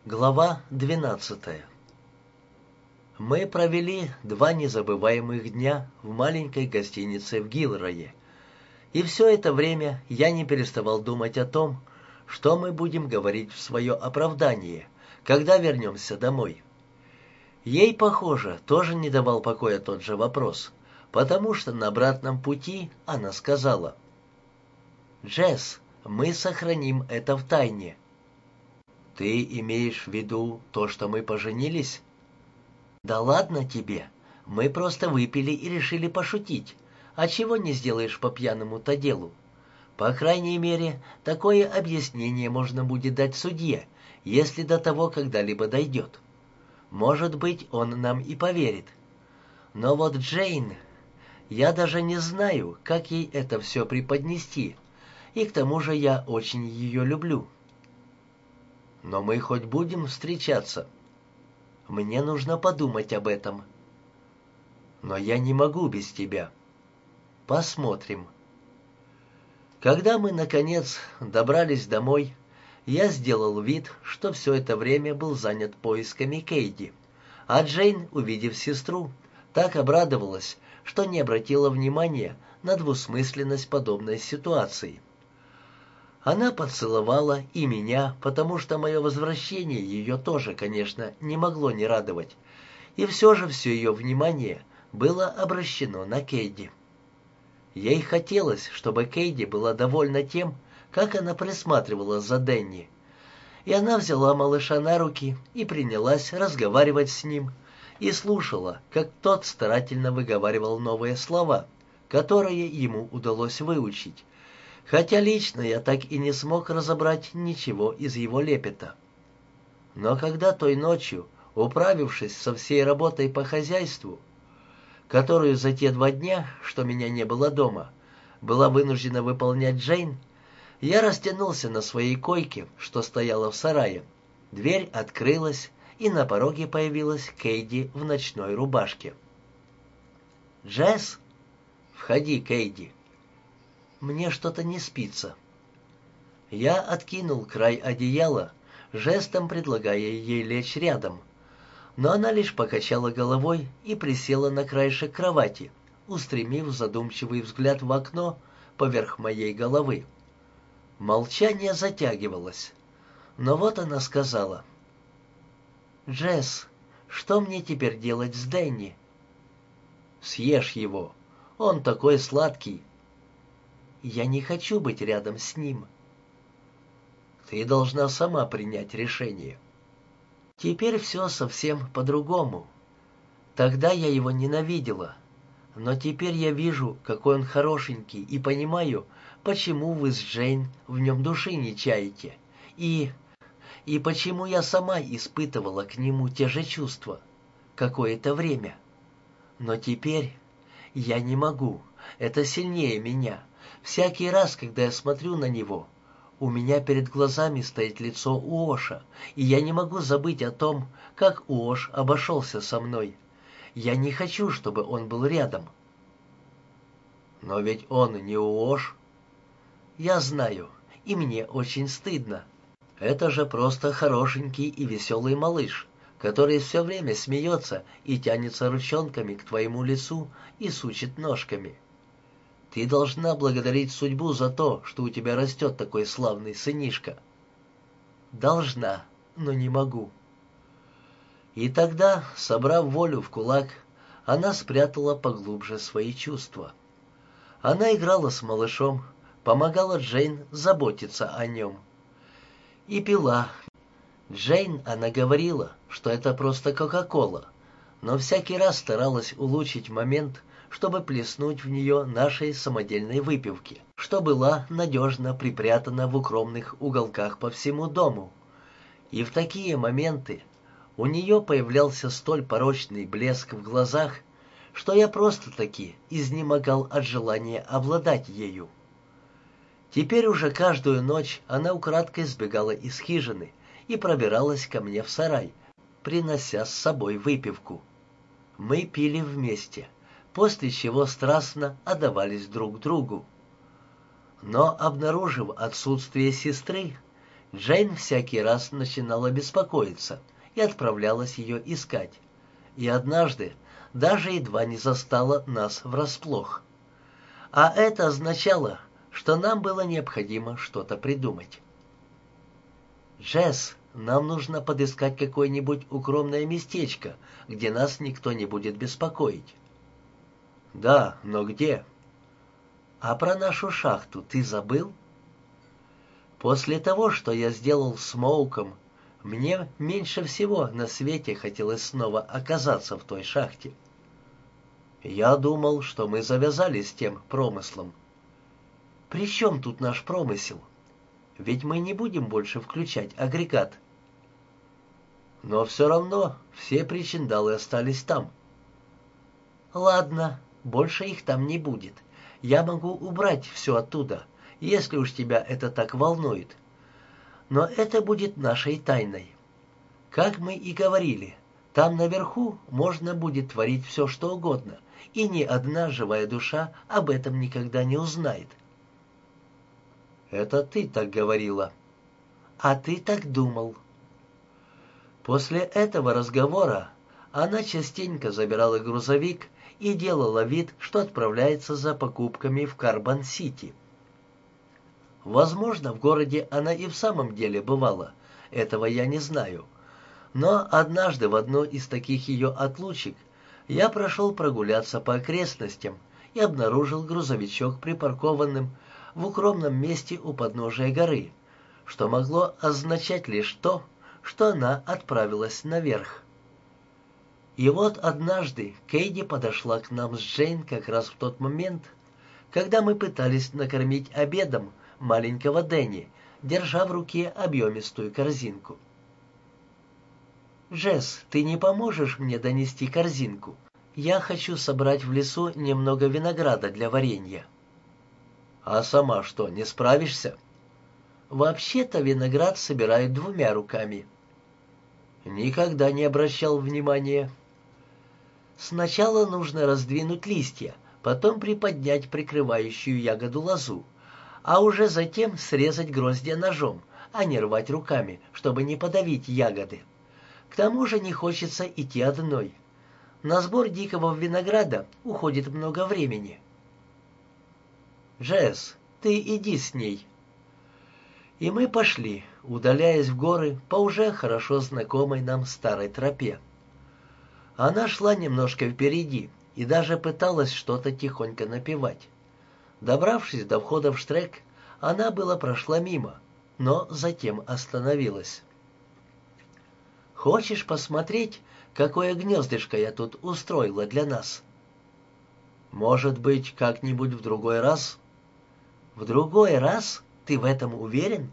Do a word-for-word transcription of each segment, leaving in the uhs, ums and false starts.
Глава двенадцатая. Мы провели два незабываемых дня в маленькой гостинице в Гилрое, и все это время я не переставал думать о том, что мы будем говорить в свое оправдание, когда вернемся домой. Ей, похоже, тоже не давал покоя тот же вопрос, потому что на обратном пути она сказала: «Джесс, мы сохраним это в тайне». «Ты имеешь в виду то, что мы поженились?» «Да ладно тебе. Мы просто выпили и решили пошутить. А чего не сделаешь по пьяному-то делу? По крайней мере, такое объяснение можно будет дать судье, если до того когда-либо дойдет. Может быть, он нам и поверит. Но вот Джейн... Я даже не знаю, как ей это все преподнести, и к тому же я очень ее люблю». «Но мы хоть будем встречаться?» «Мне нужно подумать об этом». «Но я не могу без тебя». «Посмотрим». Когда мы, наконец, добрались домой, я сделал вид, что все это время был занят поисками Кейди, а Джейн, увидев сестру, так обрадовалась, что не обратила внимания на двусмысленность подобной ситуации. Она поцеловала и меня, потому что мое возвращение ее тоже, конечно, не могло не радовать, и все же все ее внимание было обращено на Кейди. Ей хотелось, чтобы Кейди была довольна тем, как она присматривала за Дэнни, и она взяла малыша на руки и принялась разговаривать с ним, и слушала, как тот старательно выговаривал новые слова, которые ему удалось выучить, хотя лично я так и не смог разобрать ничего из его лепета. Но когда той ночью, управившись со всей работой по хозяйству, которую за те два дня, что меня не было дома, была вынуждена выполнять Джейн, я растянулся на своей койке, что стояла в сарае. Дверь открылась, и на пороге появилась Кейди в ночной рубашке. «Джесс?» «Входи, Кейди». «Мне что-то не спится». Я откинул край одеяла, жестом предлагая ей лечь рядом, но она лишь покачала головой и присела на краешек кровати, устремив задумчивый взгляд в окно поверх моей головы. Молчание затягивалось, но вот она сказала: «Джесс, что мне теперь делать с Дэнни?» «Съешь его, он такой сладкий». «Я не хочу быть рядом с ним». «Ты должна сама принять решение». Теперь все совсем по-другому. Тогда я его ненавидела, но теперь я вижу, какой он хорошенький, и понимаю, почему вы с Джейн в нем души не чаете, и... и почему я сама испытывала к нему те же чувства какое-то время. Но теперь я не могу, это сильнее меня. Всякий раз, когда я смотрю на него, у меня перед глазами стоит лицо Уоша, и я не могу забыть о том, как Уош обошелся со мной. Я не хочу, чтобы он был рядом. Но ведь он не Уош. Я знаю, и мне очень стыдно. Это же просто хорошенький и веселый малыш, который все время смеется и тянется ручонками к твоему лицу и сучит ножками. Ты должна благодарить судьбу за то, что у тебя растет такой славный сынишка. Должна, но не могу. И тогда, собрав волю в кулак, она спрятала поглубже свои чувства. Она играла с малышом, помогала Джейн заботиться о нем. И пила. Джейн, она говорила, что это просто Кока-Кола, но всякий раз старалась улучшить момент, чтобы плеснуть в нее нашей самодельной выпивки, что была надежно припрятана в укромных уголках по всему дому. И в такие моменты у нее появлялся столь порочный блеск в глазах, что я просто-таки изнемогал от желания обладать ею. Теперь уже каждую ночь она украдкой сбегала из хижины и пробиралась ко мне в сарай, принося с собой выпивку. Мы пили вместе, после чего страстно отдавались друг другу. Но, обнаружив отсутствие сестры, Джейн всякий раз начинала беспокоиться и отправлялась ее искать. И однажды даже едва не застала нас врасплох. А это означало, что нам было необходимо что-то придумать. «Джесс, нам нужно подыскать какое-нибудь укромное местечко, где нас никто не будет беспокоить». «Да, но где?» «А про нашу шахту ты забыл?» После того, что я сделал с Моуком, мне меньше всего на свете хотелось снова оказаться в той шахте. Я думал, что мы завязали с тем промыслом. При чем тут наш промысел? Ведь мы не будем больше включать агрегат. Но все равно все причиндалы остались там. Ладно, больше их там не будет. Я могу убрать все оттуда, если уж тебя это так волнует. Но это будет нашей тайной. Как мы и говорили, там наверху можно будет творить все, что угодно, и ни одна живая душа об этом никогда не узнает. Это ты так говорила. А ты так думал. После этого разговора она частенько забирала грузовик и делала вид, что отправляется за покупками в Карбон-Сити. Возможно, в городе она и в самом деле бывала, этого я не знаю. Но однажды в одну из таких ее отлучек я прошел прогуляться по окрестностям и обнаружил грузовичок припаркованным в укромном месте у подножия горы, что могло означать лишь то, что она отправилась наверх. И вот однажды Кейди подошла к нам с Джейн как раз в тот момент, когда мы пытались накормить обедом маленького Дэнни, держа в руке объемистую корзинку. «Джесс, ты не поможешь мне донести корзинку? Я хочу собрать в лесу немного винограда для варенья». «А сама что, не справишься?» «Вообще-то виноград собирают двумя руками». «Никогда не обращал внимания». «Сначала нужно раздвинуть листья, потом приподнять прикрывающую ягоду лозу, а уже затем срезать гроздья ножом, а не рвать руками, чтобы не подавить ягоды. К тому же не хочется идти одной. На сбор дикого винограда уходит много времени». «Джесс, ты иди с ней». И мы пошли, удаляясь в горы по уже хорошо знакомой нам старой тропе. Она шла немножко впереди и даже пыталась что-то тихонько напевать. Добравшись до входа в штрек, она было прошла мимо, но затем остановилась. «Хочешь посмотреть, какое гнездышко я тут устроила для нас?» «Может быть, как-нибудь в другой раз?» «В другой раз? Ты в этом уверен?»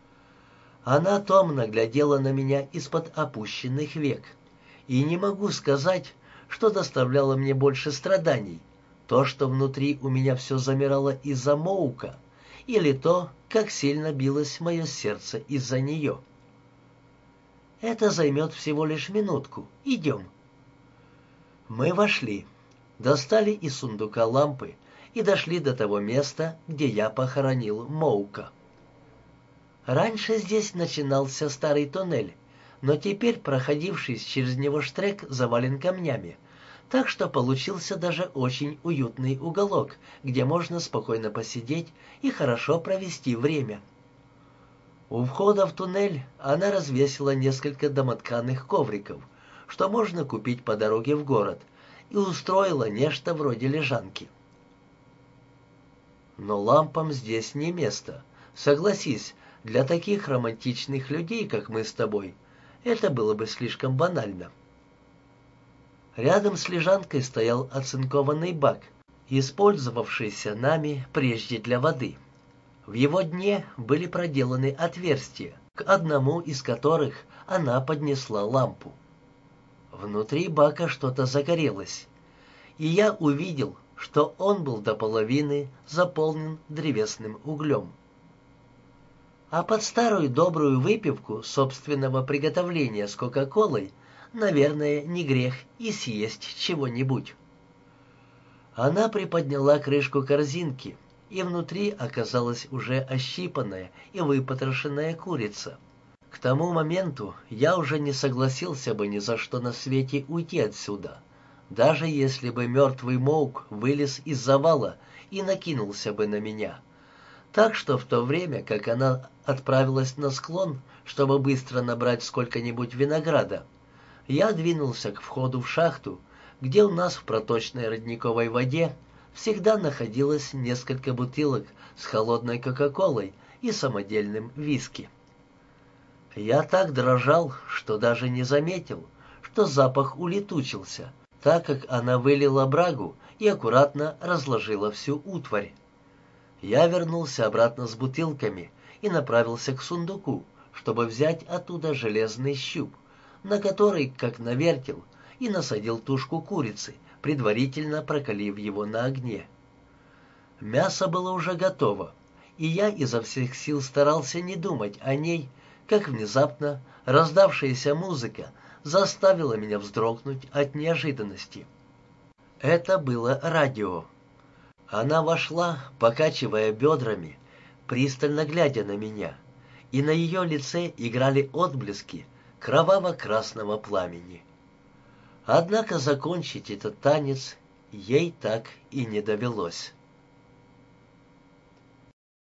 Она томно глядела на меня из-под опущенных век, и не могу сказать, что доставляло мне больше страданий, то, что внутри у меня все замирало из-за Моука, или то, как сильно билось мое сердце из-за нее. «Это займет всего лишь минутку. Идем». Мы вошли, достали из сундука лампы и дошли до того места, где я похоронил Моука. Раньше здесь начинался старый туннель, но теперь проходивший через него штрек завален камнями, так что получился даже очень уютный уголок, где можно спокойно посидеть и хорошо провести время. У входа в туннель она развесила несколько домотканых ковриков, что можно купить по дороге в город, и устроила нечто вроде лежанки. Но лампам здесь не место. Согласись, для таких романтичных людей, как мы с тобой, это было бы слишком банально. Рядом с лежанкой стоял оцинкованный бак, использовавшийся нами прежде для воды. В его дне были проделаны отверстия, к одному из которых она поднесла лампу. Внутри бака что-то загорелось, и я увидел, что он был до половины заполнен древесным углем. А под старую добрую выпивку собственного приготовления с Кока-Колой, наверное, не грех и съесть чего-нибудь. Она приподняла крышку корзинки, и внутри оказалась уже ощипанная и выпотрошенная курица. К тому моменту я уже не согласился бы ни за что на свете уйти отсюда, даже если бы мертвый Моук вылез из завала и накинулся бы на меня. Так что в то время, как она отправилась на склон, чтобы быстро набрать сколько-нибудь винограда, я двинулся к входу в шахту, где у нас в проточной родниковой воде всегда находилось несколько бутылок с холодной кока-колой и самодельным виски. Я так дрожал, что даже не заметил, что запах улетучился, так как она вылила брагу и аккуратно разложила всю утварь. Я вернулся обратно с бутылками и направился к сундуку, чтобы взять оттуда железный щуп, на который, как на вертел, и насадил тушку курицы, предварительно прокалив его на огне. Мясо было уже готово, и я изо всех сил старался не думать о ней, как внезапно раздавшаяся музыка заставила меня вздрогнуть от неожиданности. Это было радио. Она вошла, покачивая бедрами, пристально глядя на меня, и на ее лице играли отблески кроваво-красного пламени. Однако закончить этот танец ей так и не довелось.